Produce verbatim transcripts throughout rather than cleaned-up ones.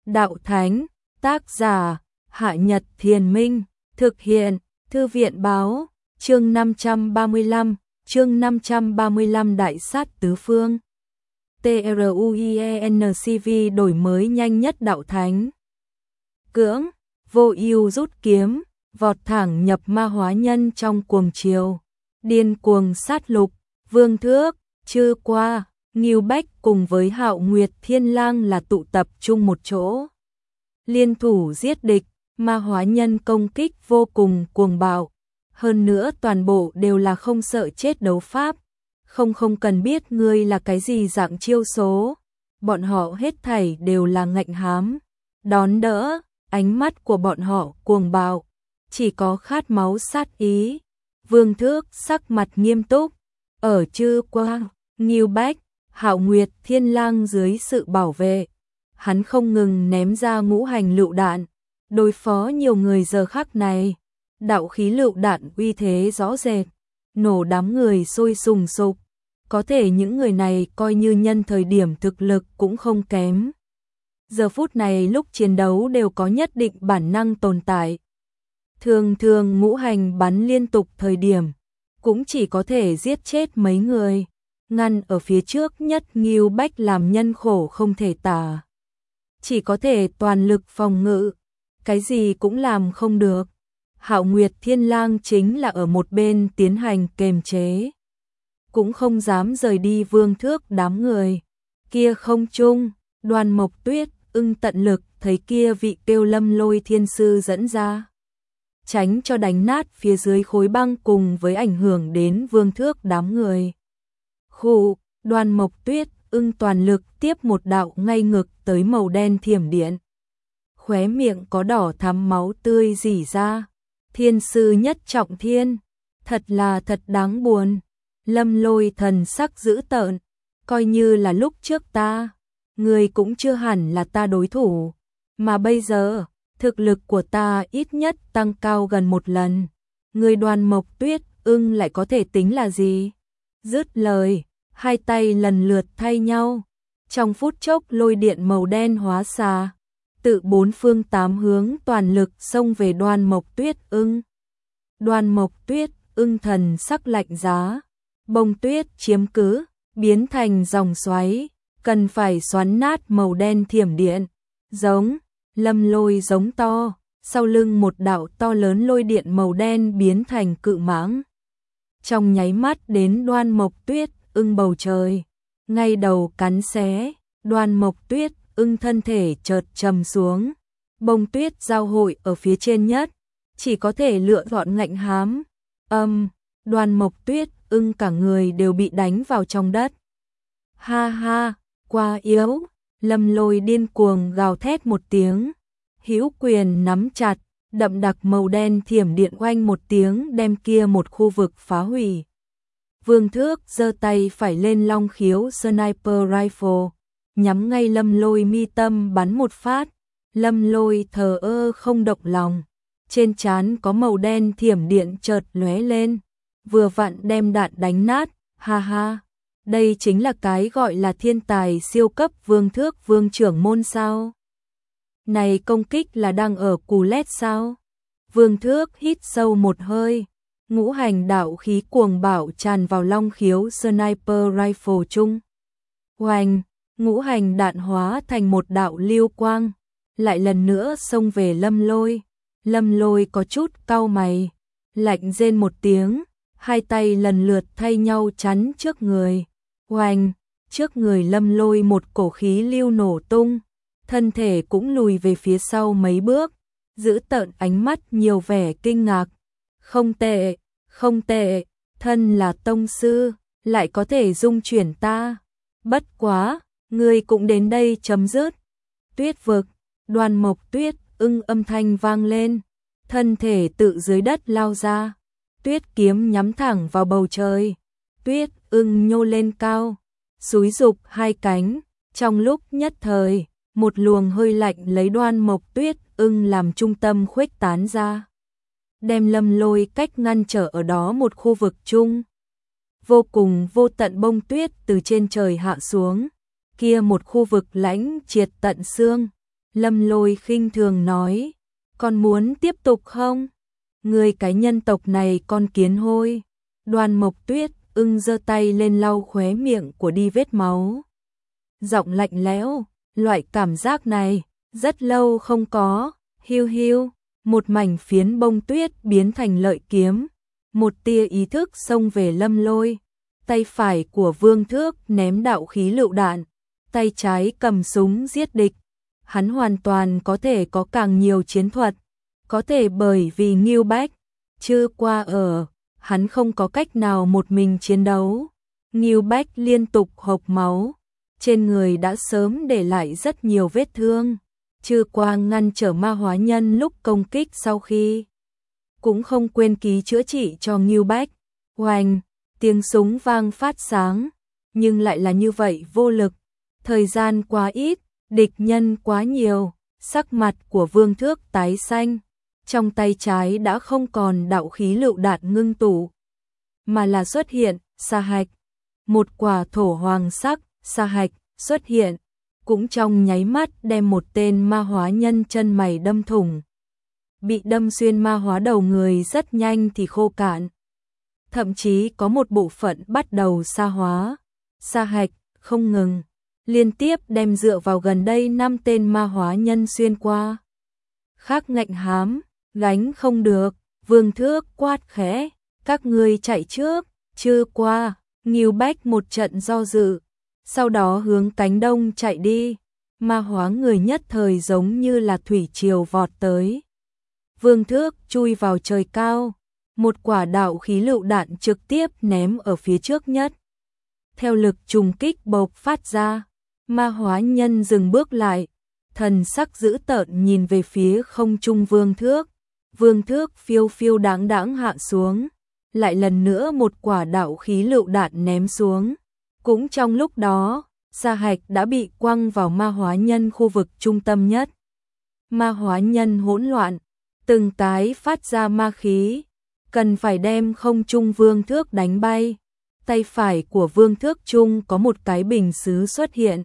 Đạo Thánh, tác giả, Hạ Nhật Thiền Minh, thực hiện, Thư viện Báo, chương năm trăm ba mươi lăm, chương năm trăm ba mươi lăm Đại sát tứ phương. TRUIENCV đổi mới nhanh nhất Đạo Thánh. Cưỡng, vô ưu rút kiếm, vọt thẳng nhập ma hóa nhân trong cuồng chiều. Điên cuồng sát lục, Vương Thước, Chư Qua, Ngưu Bách cùng với Hạo Nguyệt Thiên Lang là tụ tập chung một chỗ. Liên thủ giết địch, ma hóa nhân công kích vô cùng cuồng bạo. Hơn nữa toàn bộ đều là không sợ chết đấu pháp. Không không cần biết ngươi là cái gì dạng chiêu số. Bọn họ hết thảy đều là ngạnh hám. Đón đỡ, ánh mắt của bọn họ cuồng bạo. Chỉ có khát máu sát ý. Vương Thước sắc mặt nghiêm túc. Ở Chư Qua, Ngưu Bách, Hạo Nguyệt Thiên Lang dưới sự bảo vệ. Hắn không ngừng ném ra ngũ hành lựu đạn. Đối phó nhiều người giờ khắc này. Đạo khí lựu đạn uy thế rõ rệt. Nổ đám người sôi sùng sục. Có thể những người này coi như nhân thời điểm thực lực cũng không kém. Giờ phút này lúc chiến đấu đều có nhất định bản năng tồn tại. Thường thường ngũ hành bắn liên tục thời điểm. Cũng chỉ có thể giết chết mấy người. Ngăn ở phía trước nhất Ngưu Bách làm nhân khổ không thể tả. Chỉ có thể toàn lực phòng ngự. Cái gì cũng làm không được. Hạo Nguyệt Thiên Lang chính là ở một bên tiến hành kềm chế. Cũng không dám rời đi Vương Thước đám người. Kia không chung, Đoàn Mộc Tuyết, ưng tận lực thấy kia vị Tiêu Lâm Lôi thiên sư dẫn ra. Tránh cho đánh nát phía dưới khối băng cùng với ảnh hưởng đến Vương Thước đám người. Khụ, Đoàn Mộc Tuyết, ưng toàn lực tiếp một đạo ngay ngực tới màu đen thiểm điện. Khóe miệng có đỏ thắm máu tươi rỉ ra. Thiên sư nhất trọng thiên, thật là thật đáng buồn. Lâm Lôi thần sắc dữ tợn, coi như là lúc trước ta, người cũng chưa hẳn là ta đối thủ, mà bây giờ, thực lực của ta ít nhất tăng cao gần một lần. Người Đoàn Mộc Tuyết, ưng lại có thể tính là gì? Dứt lời, hai tay lần lượt thay nhau, trong phút chốc lôi điện màu đen hóa xà. Tự bốn phương tám hướng toàn lực xông về Đoàn Mộc Tuyết ưng. Đoàn Mộc Tuyết ưng thần sắc lạnh giá. Bông tuyết chiếm cứ, biến thành dòng xoáy, cần phải xoắn nát màu đen thiểm điện. Giống, Lâm Lôi giống to, sau lưng một đạo to lớn lôi điện màu đen biến thành cự mãng. Trong nháy mắt đến Đoàn Mộc Tuyết ưng bầu trời, ngay đầu cắn xé, Đoàn Mộc Tuyết ưng thân thể chợt trầm xuống. Bông tuyết giao hội ở phía trên nhất, chỉ có thể lựa chọn ngạnh hám. Âm, Đoàn Mộc Tuyết ưng cả người đều bị đánh vào trong đất. Ha ha, quá yếu. Lâm Lôi điên cuồng gào thét một tiếng. Hữu quyền nắm chặt, đậm đặc màu đen thiểm điện oanh một tiếng đem kia một khu vực phá hủy. Vương Thước giơ tay phải lên long khiếu sniper rifle, nhắm ngay Lâm Lôi mi tâm bắn một phát. Lâm Lôi thờ ơ không động lòng. Trên trán có màu đen thiểm điện chợt lóe lên. Vừa vặn đem đạn đánh nát, ha ha. Đây chính là cái gọi là thiên tài siêu cấp Vương Thước vương trưởng môn sao? Này công kích là đang ở cù lét sao? Vương Thước hít sâu một hơi. Ngũ hành đạo khí cuồng bạo tràn vào long khiếu sniper rifle chung. Hoành, ngũ hành đạn hóa thành một đạo lưu quang. Lại lần nữa xông về Lâm Lôi. Lâm Lôi có chút cau mày. Lạnh rên một tiếng. Hai tay lần lượt thay nhau chắn trước người. Oanh, trước người Lâm Lôi một cổ khí lưu nổ tung. Thân thể cũng lùi về phía sau mấy bước. Giữ tợn ánh mắt nhiều vẻ kinh ngạc. Không tệ, không tệ, thân là tông sư, lại có thể dung chuyển ta. Bất quá, ngươi cũng đến đây chấm dứt. Tuyết vực, Đoàn Mộc Tuyết ưng âm thanh vang lên. Thân thể tự dưới đất lao ra. Tuyết kiếm nhắm thẳng vào bầu trời. Tuyết ưng nhô lên cao, xúi dục hai cánh. Trong lúc nhất thời, một luồng hơi lạnh lấy Đoàn Mộc Tuyết ưng làm trung tâm khuếch tán ra. Đem Lâm Lôi cách ngăn trở ở đó một khu vực chung. Vô cùng vô tận bông tuyết từ trên trời hạ xuống. Kia một khu vực lãnh triệt tận xương. Lâm Lôi khinh thường nói, còn muốn tiếp tục không? Người cái nhân tộc này con kiến hôi. Đoàn Mộc Tuyết ưng giơ tay lên lau khóe miệng của đi vết máu. Giọng lạnh lẽo, loại cảm giác này, rất lâu không có, hiu hiu, một mảnh phiến bông tuyết biến thành lợi kiếm. Một tia ý thức xông về Lâm Lôi, tay phải của Vương Thước ném đạo khí lựu đạn, tay trái cầm súng giết địch. Hắn hoàn toàn có thể có càng nhiều chiến thuật, có thể bởi vì Ngưu Bách chưa qua ở, hắn không có cách nào một mình chiến đấu. Ngưu Bách liên tục hộc máu, trên người đã sớm để lại rất nhiều vết thương. Chưa qua ngăn trở ma hóa nhân lúc công kích sau khi cũng không quên ký chữa trị cho Ngưu Bách. Oanh, tiếng súng vang phát sáng, nhưng lại là như vậy vô lực. Thời gian quá ít, địch nhân quá nhiều, sắc mặt của Vương Thước tái xanh, trong tay trái đã không còn đạo khí lựu đạn ngưng tụ, mà là xuất hiện sa hạch. Một quả thổ hoàng sắc sa hạch xuất hiện, cũng trong nháy mắt đem một tên ma hóa nhân chân mày đâm thủng. Bị đâm xuyên ma hóa đầu người rất nhanh thì khô cạn. Thậm chí có một bộ phận bắt đầu sa hóa. Sa hạch không ngừng, liên tiếp đem dựa vào gần đây năm tên ma hóa nhân xuyên qua. Khác ngạnh hám, gánh không được, Vương Thước quát khẽ, các ngươi chạy trước, chưa qua. Ngưu Bách một trận do dự, sau đó hướng cánh đông chạy đi. Ma hóa người nhất thời giống như là thủy triều vọt tới. Vương Thước chui vào trời cao, một quả đạo khí lựu đạn trực tiếp ném ở phía trước nhất. Theo lực trùng kích bộc phát ra, ma hóa nhân dừng bước lại, thần sắc dữ tợn nhìn về phía không trung Vương Thước. Vương Thước phiêu phiêu đáng đáng hạ xuống, lại lần nữa một quả đạo khí lựu đạn ném xuống. Cũng trong lúc đó, sa hạch đã bị quăng vào ma hóa nhân khu vực trung tâm nhất. Ma hóa nhân hỗn loạn, từng cái phát ra ma khí, cần phải đem không trung Vương Thước đánh bay. Tay phải của Vương Thước trung có một cái bình sứ xuất hiện.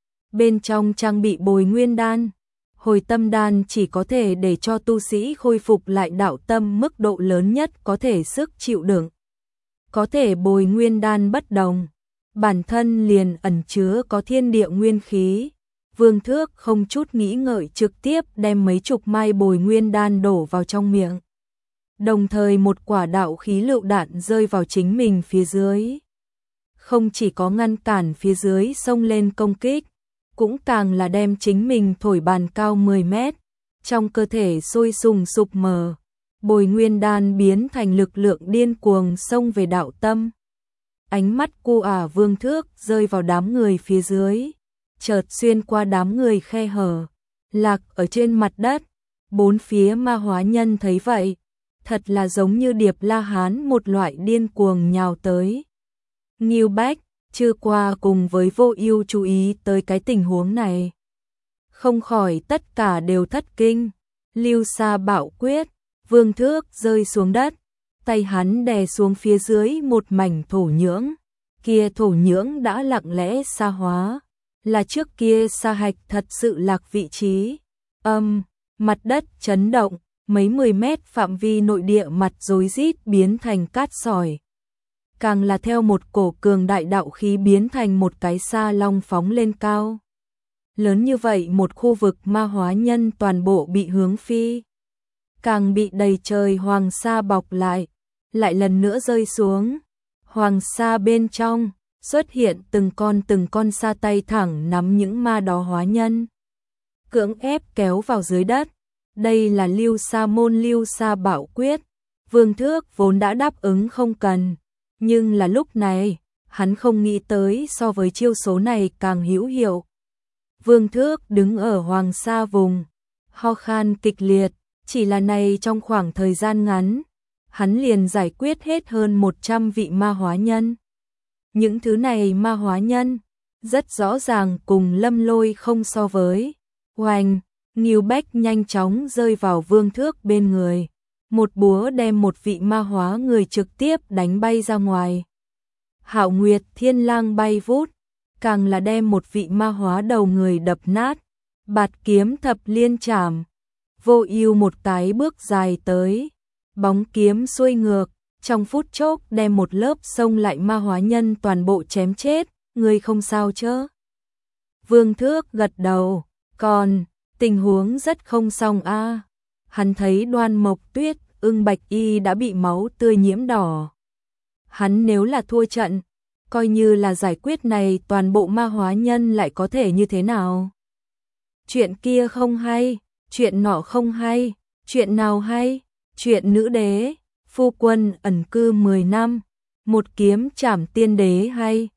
Bên trong trang bị bồi nguyên đan. Hồi tâm đan chỉ có thể để cho tu sĩ khôi phục lại đạo tâm mức độ lớn nhất có thể sức chịu đựng. Có thể bồi nguyên đan bất đồng, bản thân liền ẩn chứa có thiên địa nguyên khí. Vương Thước không chút nghĩ ngợi trực tiếp đem mấy chục mai bồi nguyên đan đổ vào trong miệng. Đồng thời một quả đạo khí lựu đạn rơi vào chính mình phía dưới. Không chỉ có ngăn cản phía dưới xông lên công kích, cũng càng là đem chính mình thổi bàn cao mười mét, trong cơ thể sôi sùng sục mờ. Bồi nguyên đan biến thành lực lượng điên cuồng xông về đạo tâm. Ánh mắt cu ả Vương Thước rơi vào đám người phía dưới, chợt xuyên qua đám người khe hở, lạc ở trên mặt đất. Bốn phía ma hóa nhân thấy vậy, thật là giống như điệp la hán một loại điên cuồng nhào tới. Ngưu Bách chưa qua cùng với Vô Ưu chú ý tới cái tình huống này, không khỏi tất cả đều thất kinh. Lưu Sa Bạo Quyết, Vương Thước rơi xuống đất, tay hắn đè xuống phía dưới một mảnh thổ nhưỡng, kia thổ nhưỡng đã lặng lẽ sa hóa, là trước kia sa hạch thật sự lạc vị trí. Âm, mặt đất chấn động, mấy mười mét phạm vi nội địa mặt rối rít biến thành cát sỏi. Càng là theo một cổ cường đại đạo khí biến thành một cái sa long phóng lên cao. Lớn như vậy một khu vực ma hóa nhân toàn bộ bị hướng phi. Càng bị đầy trời hoàng sa bọc lại, lại lần nữa rơi xuống. Hoàng sa bên trong, xuất hiện từng con từng con sa tay thẳng nắm những ma đó hóa nhân. Cưỡng ép kéo vào dưới đất. Đây là Lưu Sa môn Lưu Sa Bạo Quyết. Vương Thước vốn đã đáp ứng không cần. Nhưng là lúc này, hắn không nghĩ tới so với chiêu số này càng hữu hiệu. Vương Thước đứng ở hoàng sa vùng, ho khan kịch liệt, chỉ là này trong khoảng thời gian ngắn, hắn liền giải quyết hết hơn một trăm vị ma hóa nhân. Những thứ này ma hóa nhân, rất rõ ràng cùng Lâm Lôi không so với. Oanh, Ngưu Bách nhanh chóng rơi vào Vương Thước bên người. Một búa đem một vị ma hóa người trực tiếp đánh bay ra ngoài. Hạo Nguyệt Thiên Lang bay vút, càng là đem một vị ma hóa đầu người đập nát. Bạt kiếm thập liên chảm, Vô Ưu một cái bước dài tới, bóng kiếm xuôi ngược, trong phút chốc đem một lớp xông lại ma hóa nhân toàn bộ chém chết, ngươi không sao chớ? Vương Thước gật đầu, còn, tình huống rất không xong a. Hắn thấy Đoan Mộc Tuyết, Ưng Bạch Y đã bị máu tươi nhiễm đỏ. Hắn nếu là thua trận, coi như là giải quyết này toàn bộ ma hóa nhân lại có thể như thế nào? Chuyện kia không hay, chuyện nọ không hay, chuyện nào hay? Chuyện nữ đế, phu quân ẩn cư mười năm, một kiếm trảm tiên đế hay?